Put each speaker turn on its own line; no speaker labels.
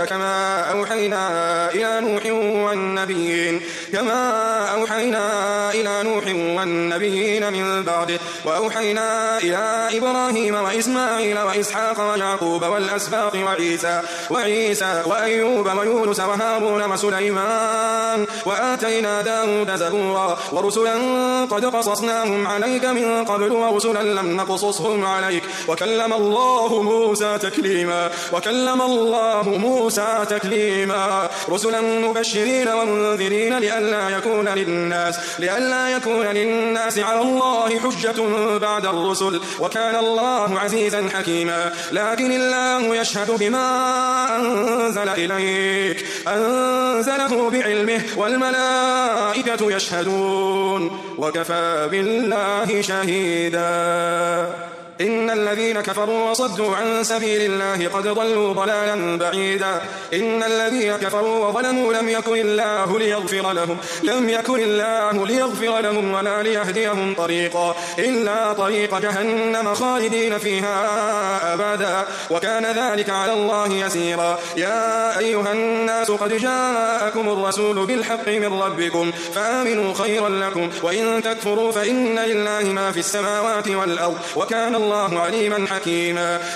كما أوحينا إلى نوح والنبيين من بعده وأوحينا إلى إبراهيم وإسماعيل وإسحاق ويعقوب والأسباط وعيسى وأيوب ويونس وهارون وسليمان وآتينا داود زبورا ورسلا قد قصصناهم عليك من قبل ورسلا لم نقصصهم عليك وكلم الله موسى تكليما رسلا مبشرين ومنذرين لئلا يكون للناس على الله حجة بعد الرسل وكان الله عزيزا حكيما لكن الله يشهد بما أنزل إليك أنزله بعلمه والملائكة يشهدون وكفى بالله شهيدا إن الذين كفروا وصدوا عن سبيل الله قد ضلوا ضلالا بعيدا إن الذين كفروا وظلموا لم يكن الله ليغفر لهم ولا ليهديهم طريقا إلا طريق جهنم خالدين فيها أبدا وكان ذلك على الله يسيرا يا أيها الناس قد جاءكم الرسول بالحق من ربكم فآمنوا خيرا لكم وإن تكفروا فإن لله ما في السماوات والأرض وكان الله عليما حكيما